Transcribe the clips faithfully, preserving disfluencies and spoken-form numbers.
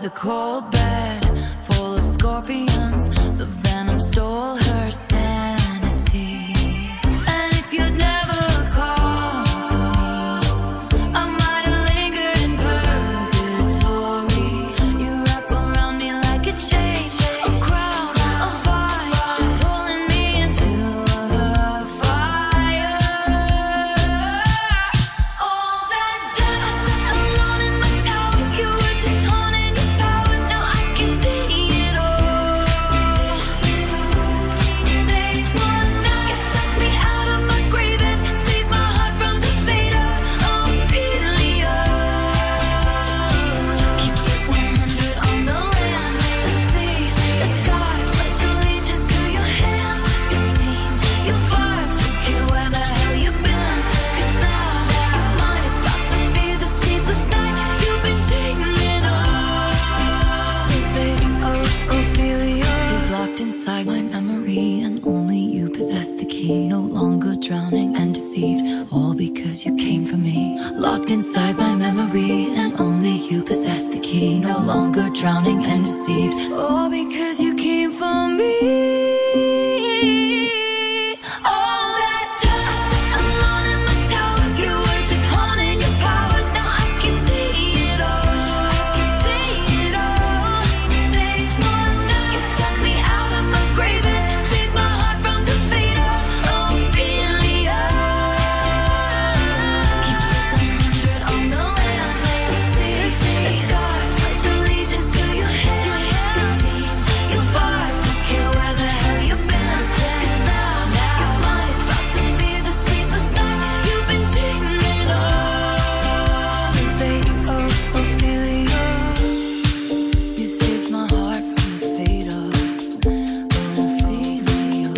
a cold bed full of scorpions. The venom stole her sanity. And if you'd never called for me, I might have lingered in purgatory. You wrap around me like a chain, a crown, a vine, pulling me into the fire. All that dust, alone in my tower, you were just haunting your powers. Now I can see it all. They want now, you took me out of my grave and saved my heart from the fate of Ophelia. Keep it one hundred on the land, the sea, the sky. Pledge allegiance to your hands, your team, your vibes. Don't care where the hell you've been, 'cause now you're mine. It's about to be the sleepless night you've been dreaming of. The fate of Ophelia is locked inside my memory, and only you possess the key. No longer drowning and deceived, all because you came for me. Locked inside my memory, and only you possess the key. No longer drowning and deceived, all because you came for me. All that dust, alone in my tower, you were just haunting your powers. Now I can see it all. I can see it all. They want now, you took me out of my grave and saved my heart from the fate of Ophelia. Keep it one hundred on the land, the sea, the sky. Pledge allegiance to your hands, your team, your vibes. Don't care where the hell you've been, 'cause now you're mine. It's about to be the sleepless night you've been dreaming of. The fate of Ophelia, you saved my heart from the fate of Ophelia.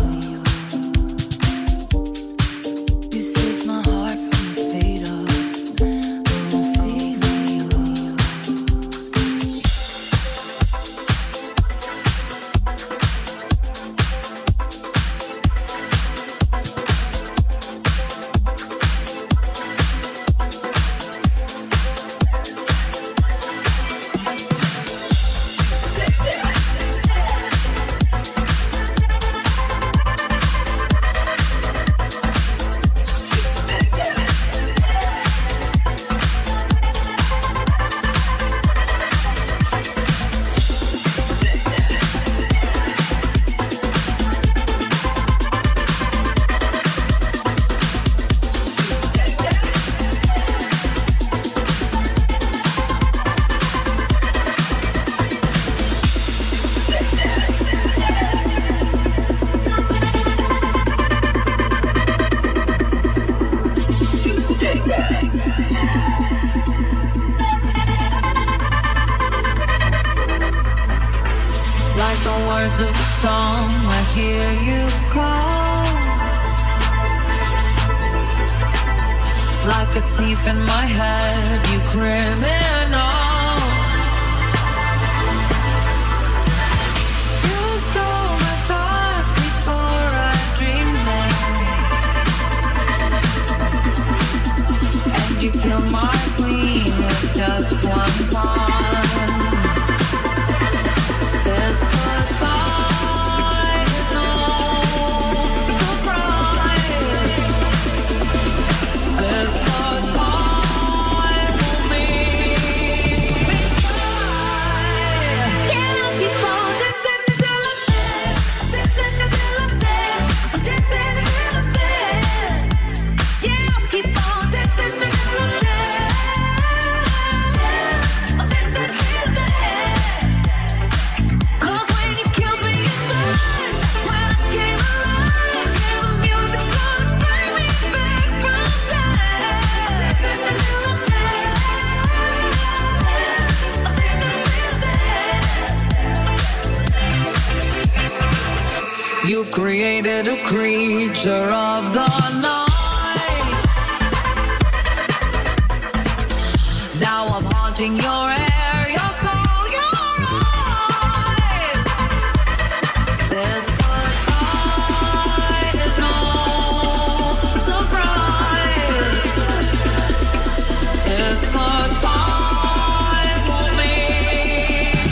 You saved my heart from the fate of Ophelia. Like the words of a song, I hear you call. Like a thief in my head, you criminal. You stole my thoughts before I dreamed them, and you killed my queen with just one pawn. This goodbye is no surprise. This goodbye will make me cry. Yeah, I'll keep on dancing until I'm dead, dancing until I'm dead, I'm dancing until I'm dead. Yeah, I'll keep on dancing until I'm dead. I'm dancing till I'm dead. 'Cause when you killed me inside, when I came alive, yeah, the music's gonna bring me back from death. Dancing until I'm dead. I'm dancing till dead. You've created a creature of the night. Now I'm haunting your air, your soul, your eyes. This goodbye is no surprise. This goodbye will make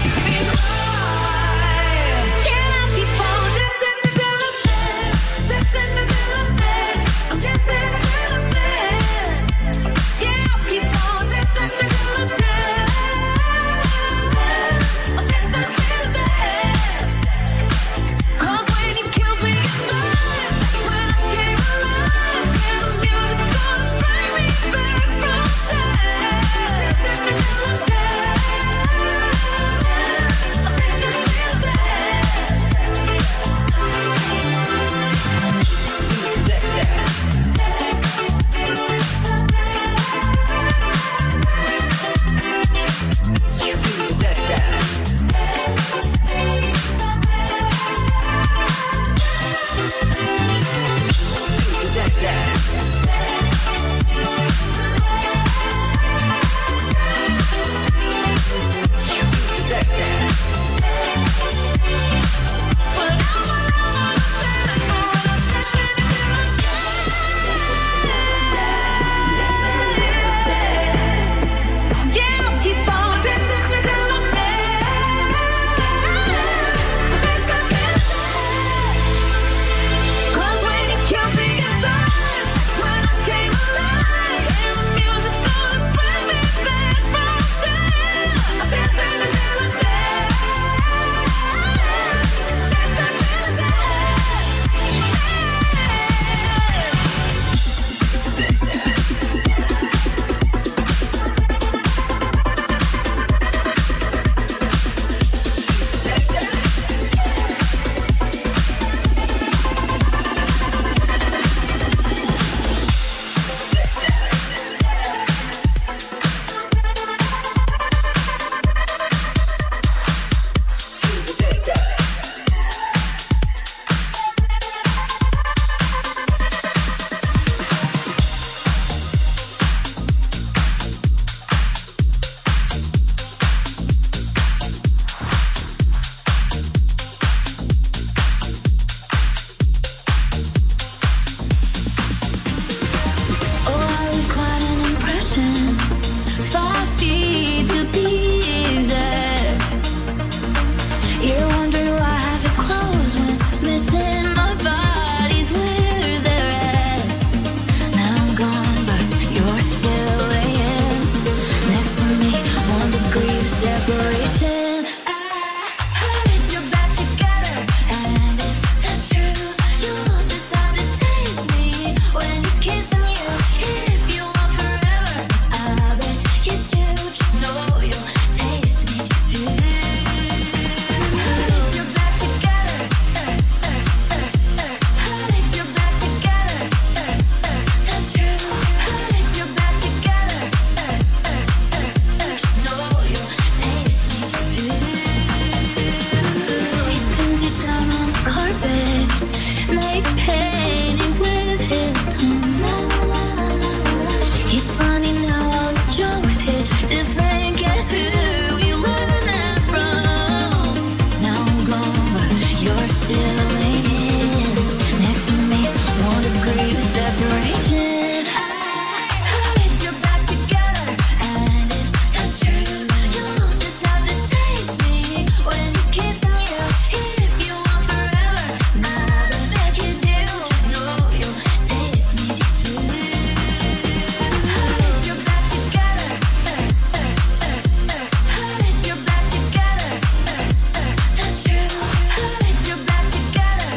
Together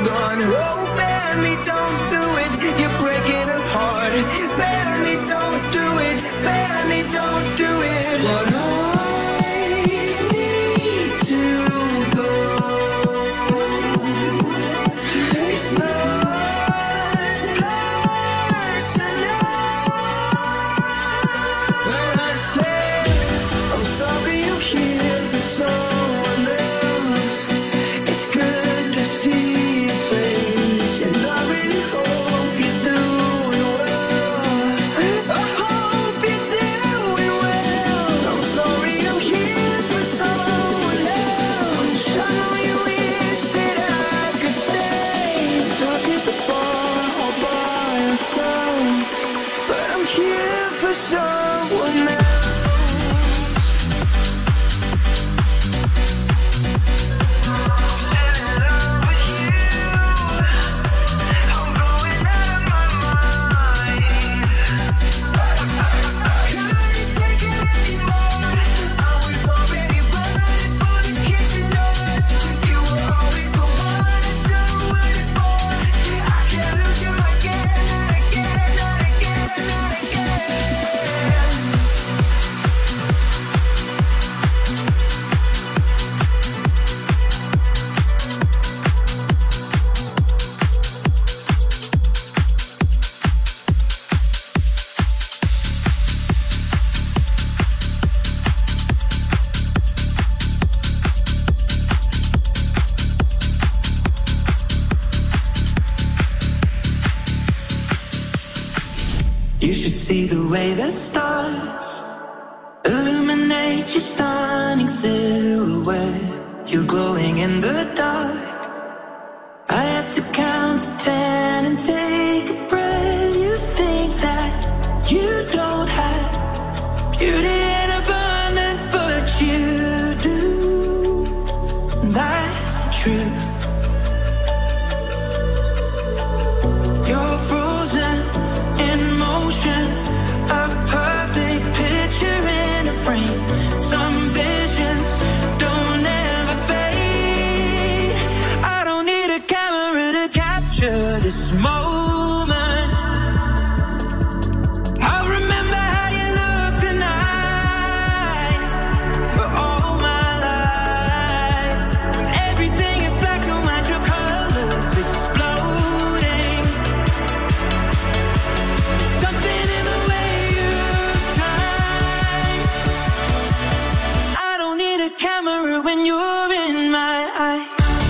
gone. Oh, barely, don't do it. You're breaking her heart. Barely, don't do it. Barely, don't do it. But I need to go. It's not personal. When I say I'm sorry you're here for someone else, it's good to see your face, and I really hope you're doing well. I hope you're doing well. I'm sorry I'm here for someone else. I know you wish that I could stay, talk at the bar all by yourself, but I'm here for someone else. You should see the way the stars illuminate your stunning silhouette. You're glowing in the dark. I had to count to ten and take a breath. You think that you don't have beauty in abundance, but you do. That's the truth. You're frozen in motion, a perfect picture in a frame. Some visions don't ever fade. I don't need a camera to capture this moment. I'll remember how you look tonight for all my life. Everything is black and white, your colors exploding. Something in the way you shine. I don't need a camera when you're in my eye.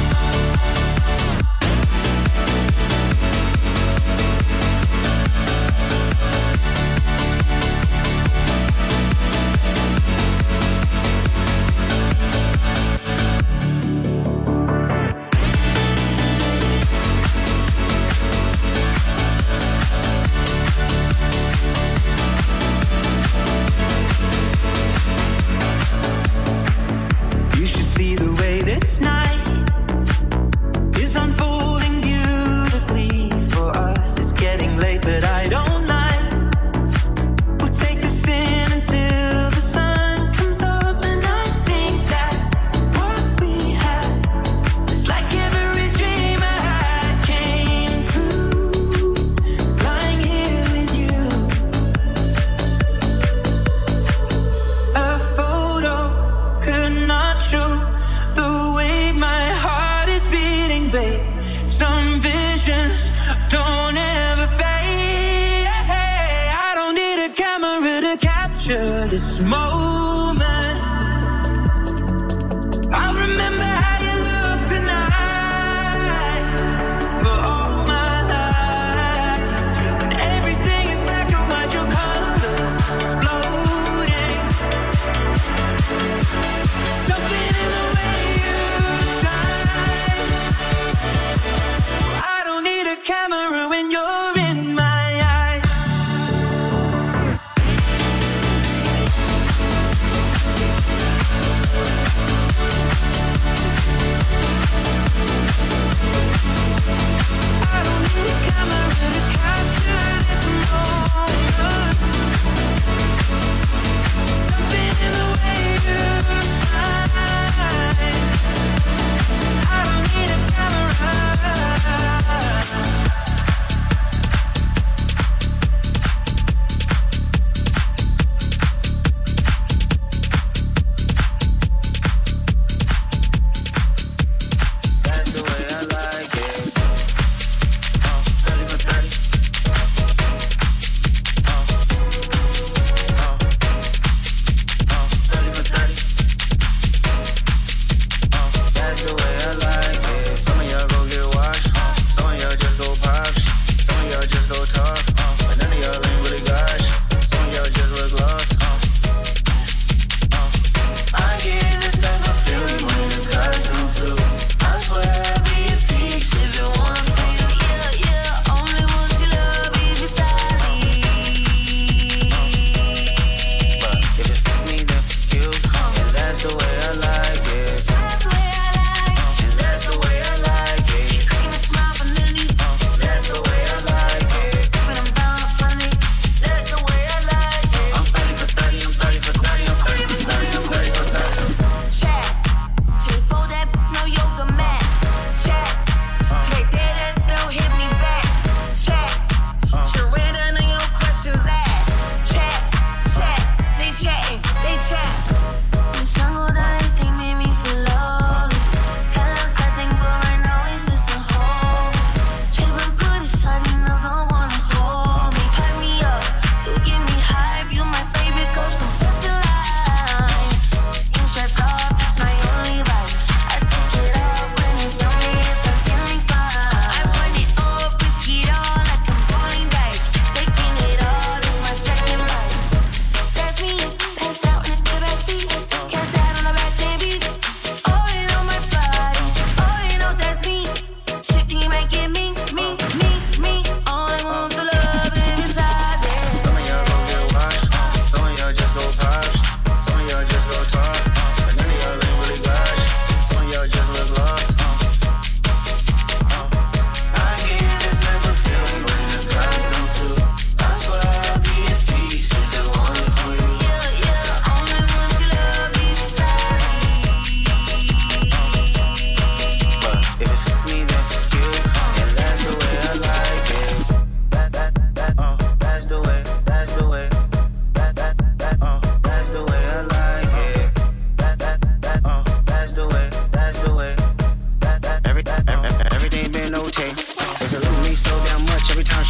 You should see the way this night is unfolding beautifully for us. It's getting late, but I don't mind. We'll take this in until the sun comes up, and I think that what we have is like every dream I had came true. Lying here with you, a photo could not show the way my heart is beating, babe. Some visions don't ever fade. I don't need a camera to capture this moment. I'll remember how you look tonight for all my life. When everything is black and white, your colors exploding. Something in the way you shine. I don't need a camera when you're in my eyes.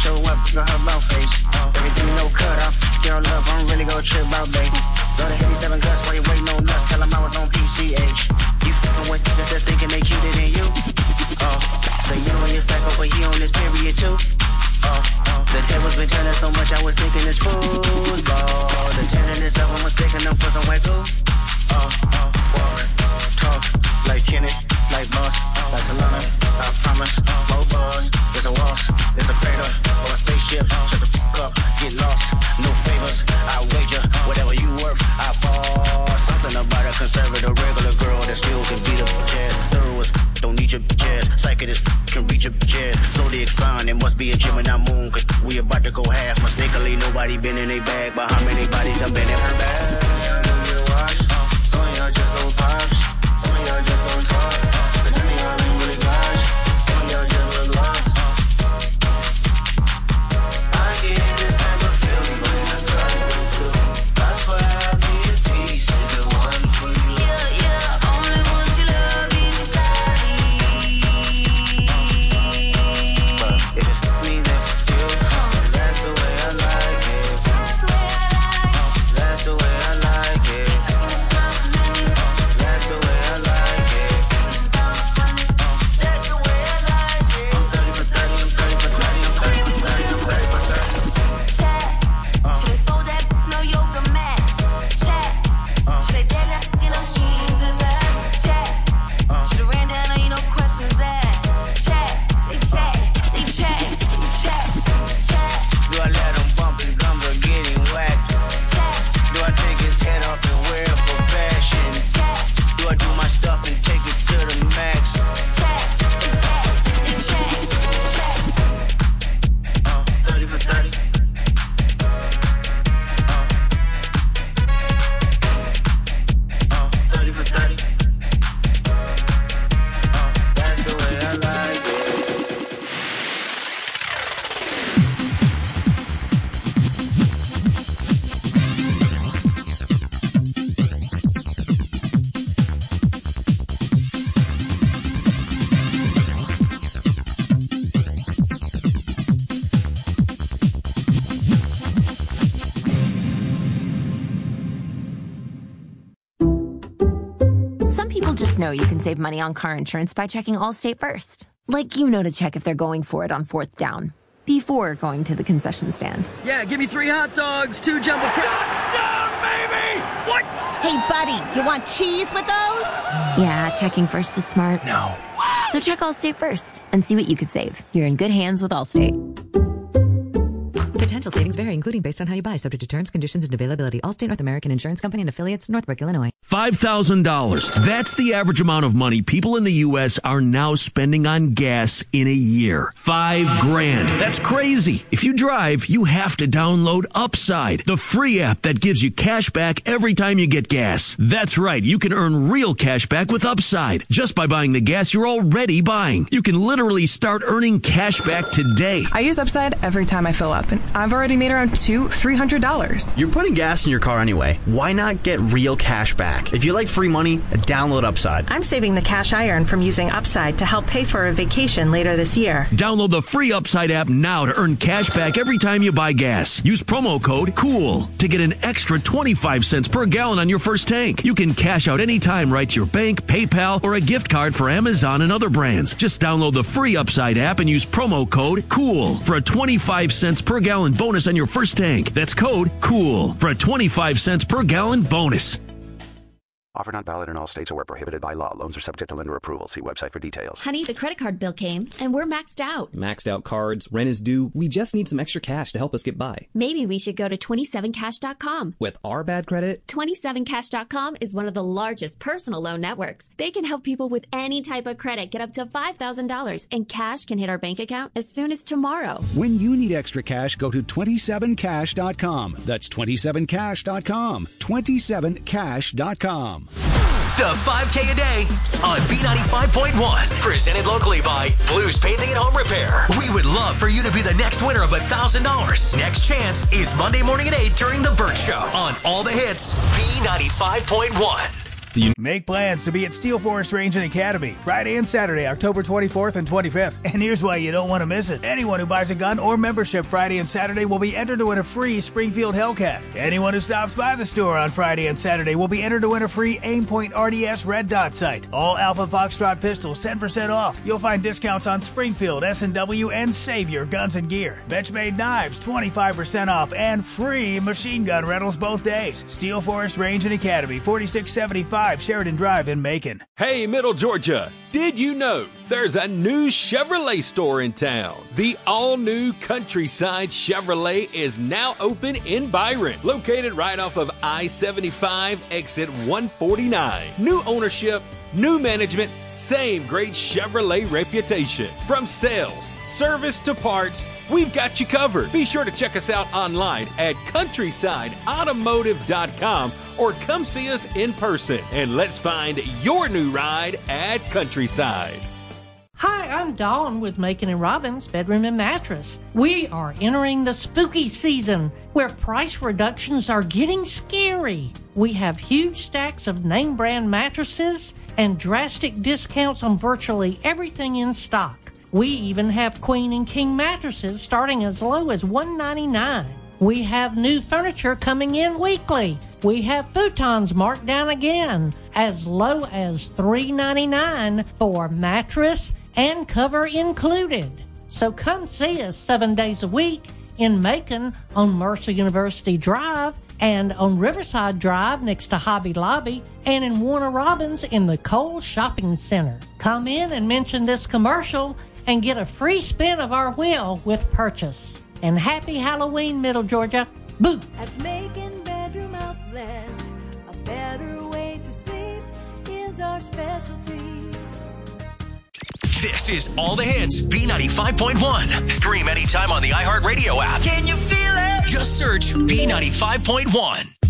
show up, got her about face. Everything no cut off, girl love, I don't really go trip about babe. Love the heavy seven guts while you waiting on nuts. Tell them I was on P C H. You f***ing with just as thinking they cuter than you. Oh, the you on your cycle, but he on this period too. Oh, oh, the tables been turning so much, I was thinking it's football. The tenderness of them was sticking them for some white glue. Oh, oh, Warren, talk like Kenny, like Boss, like Solana. I promise, more buzz. There's a waltz, there's a crater, or a spaceship. Shut the f*** up, get lost. No favors, I wager. Whatever you worth, I fall. Something about a conservative, regular girl that still can beat a jazz. Thorough, don't need your jazz. Psychic as f- can reach your jazz. Zodiac sign, it must be a Gemini moon. Cause we about to go half. Mistakenly, nobody been in a bag. But how many bodies done been in her bag? Some of y'all don't get washed. Some of y'all just go pops. Some of y'all just don't talk. But none of y'all ain't really gosh. Some of y'all just look lost. I get this type of feeling when I trust them too. That's why I be at peace. Is the one for you. Yeah, yeah. Only one you love inside me. But if it's me, then you. That's the way I like it. That's the way I like it. That's the way I like it. That's the way I like it. I'm thirty for thirty, I'm thirty for thirty, I'm thirty for thirty, I'm thirty for thirty. Chat. Should they fold that no yoga mat? Chat. Should they dead that in those jeans and that? Chat. Should've ran down on you, no questions asked. Chat. They chat. They chat. Chat. Chat. Do I let him bump his gums or get him whacked? Chat. Do I take his head off and wear it for fashion? Chat. Do I do my stuff and take it to the max? Chat. They chat. They chat. Chat. Uh, thirty for thirty. Uh, uh, thirty for thirty. Uh, that's the way I like it. Some people just know you can save money on car insurance by checking Allstate first. Like you know to check if they're going for it on fourth down before going to the concession stand. Yeah, give me three hot dogs, two jumbo crisps. Touchdown, baby! What? Hey, buddy, you want cheese with those? Yeah, checking first is smart. No. So check Allstate first and see what you could save. You're in good hands with Allstate. Potential savings vary, including based on how you buy, subject to terms, conditions, and availability. Allstate North American Insurance Company and affiliates, Northbrook, Illinois. five thousand dollars. That's the average amount of money people in the U S are now spending on gas in a year. Five grand. That's crazy. If you drive, you have to download Upside, the free app that gives you cash back every time you get gas. That's right. You can earn real cash back with Upside just by buying the gas you're already buying. You can literally start earning cash back today. I use Upside every time I fill up, and I've already made around two, three hundred dollars. You're putting gas in your car anyway. Why not get real cash back? If you like free money, download Upside. I'm saving the cash I earn from using Upside to help pay for a vacation later this year. Download the free Upside app now to earn cash back every time you buy gas. Use promo code COOL to get an extra twenty-five cents per gallon on your first tank. You can cash out anytime right to your bank, PayPal, or a gift card for Amazon and other brands. Just download the free Upside app and use promo code COOL for a twenty-five cents per gallon bonus on your first tank. That's code COOL for a twenty-five cents per gallon bonus. Offer not valid in all states or where prohibited by law. Loans are subject to lender approval. See website for details. Honey, the credit card bill came, and we're maxed out. Maxed out cards, rent is due. We just need some extra cash to help us get by. Maybe we should go to twenty-seven cash dot com. With our bad credit? twenty-seven cash dot com is one of the largest personal loan networks. They can help people with any type of credit get up to five thousand dollars, and cash can hit our bank account as soon as tomorrow. When you need extra cash, go to twenty-seven cash dot com. That's twenty-seven cash dot com. twenty-seven cash dot com. The five K a day on B ninety-five point one. Presented locally by Blues Painting and Home Repair. We would love for you to be the next winner of one thousand dollars. Next chance is Monday morning at eight during The Burt Show on All the Hits, B ninety-five point one. The Make plans to be at Steel Forest Range and Academy Friday and Saturday, October twenty-fourth and twenty-fifth. And here's why you don't want to miss it. Anyone who buys a gun or membership Friday and Saturday will be entered to win a free Springfield Hellcat. Anyone who stops by the store on Friday and Saturday will be entered to win a free Aimpoint R D S Red Dot sight. All Alpha Foxtrot pistols ten percent off. You'll find discounts on Springfield, S and W, and Savior Guns and Gear. Benchmade knives twenty-five percent off and free machine gun rentals both days. Steel Forest Range and Academy, forty-six seventy-five Sheridan Drive in Macon. Hey, Middle Georgia, did you know there's a new Chevrolet store in town? The all-new Countryside Chevrolet is now open in Byron, located right off of I seventy-five, exit one forty-nine. New ownership, new management, same great Chevrolet reputation. From sales, service to parts, we've got you covered. Be sure to check us out online at countryside automotive dot com or come see us in person, and let's find your new ride at Countryside. Hi, I'm Dawn with Macon and Robbins Bedroom and Mattress. We are entering the spooky season where price reductions are getting scary. We have huge stacks of name brand mattresses and drastic discounts on virtually everything in stock. We even have queen and king mattresses starting as low as one hundred ninety-nine dollars. We have new furniture coming in weekly. We have futons marked down again as low as three hundred ninety-nine dollars for mattress and cover included. So come see us seven days a week in Macon on Mercer University Drive and on Riverside Drive next to Hobby Lobby and in Warner Robins in the Cole Shopping Center. Come in and mention this commercial and get a free spin of our wheel with purchase. And happy Halloween, Middle Georgia. Boo! At Macon Bedroom Outlet, a better way to sleep is our specialty. This is All the Hits, B ninety-five point one. Stream anytime on the iHeartRadio app. Can you feel it? Just search B ninety-five point one.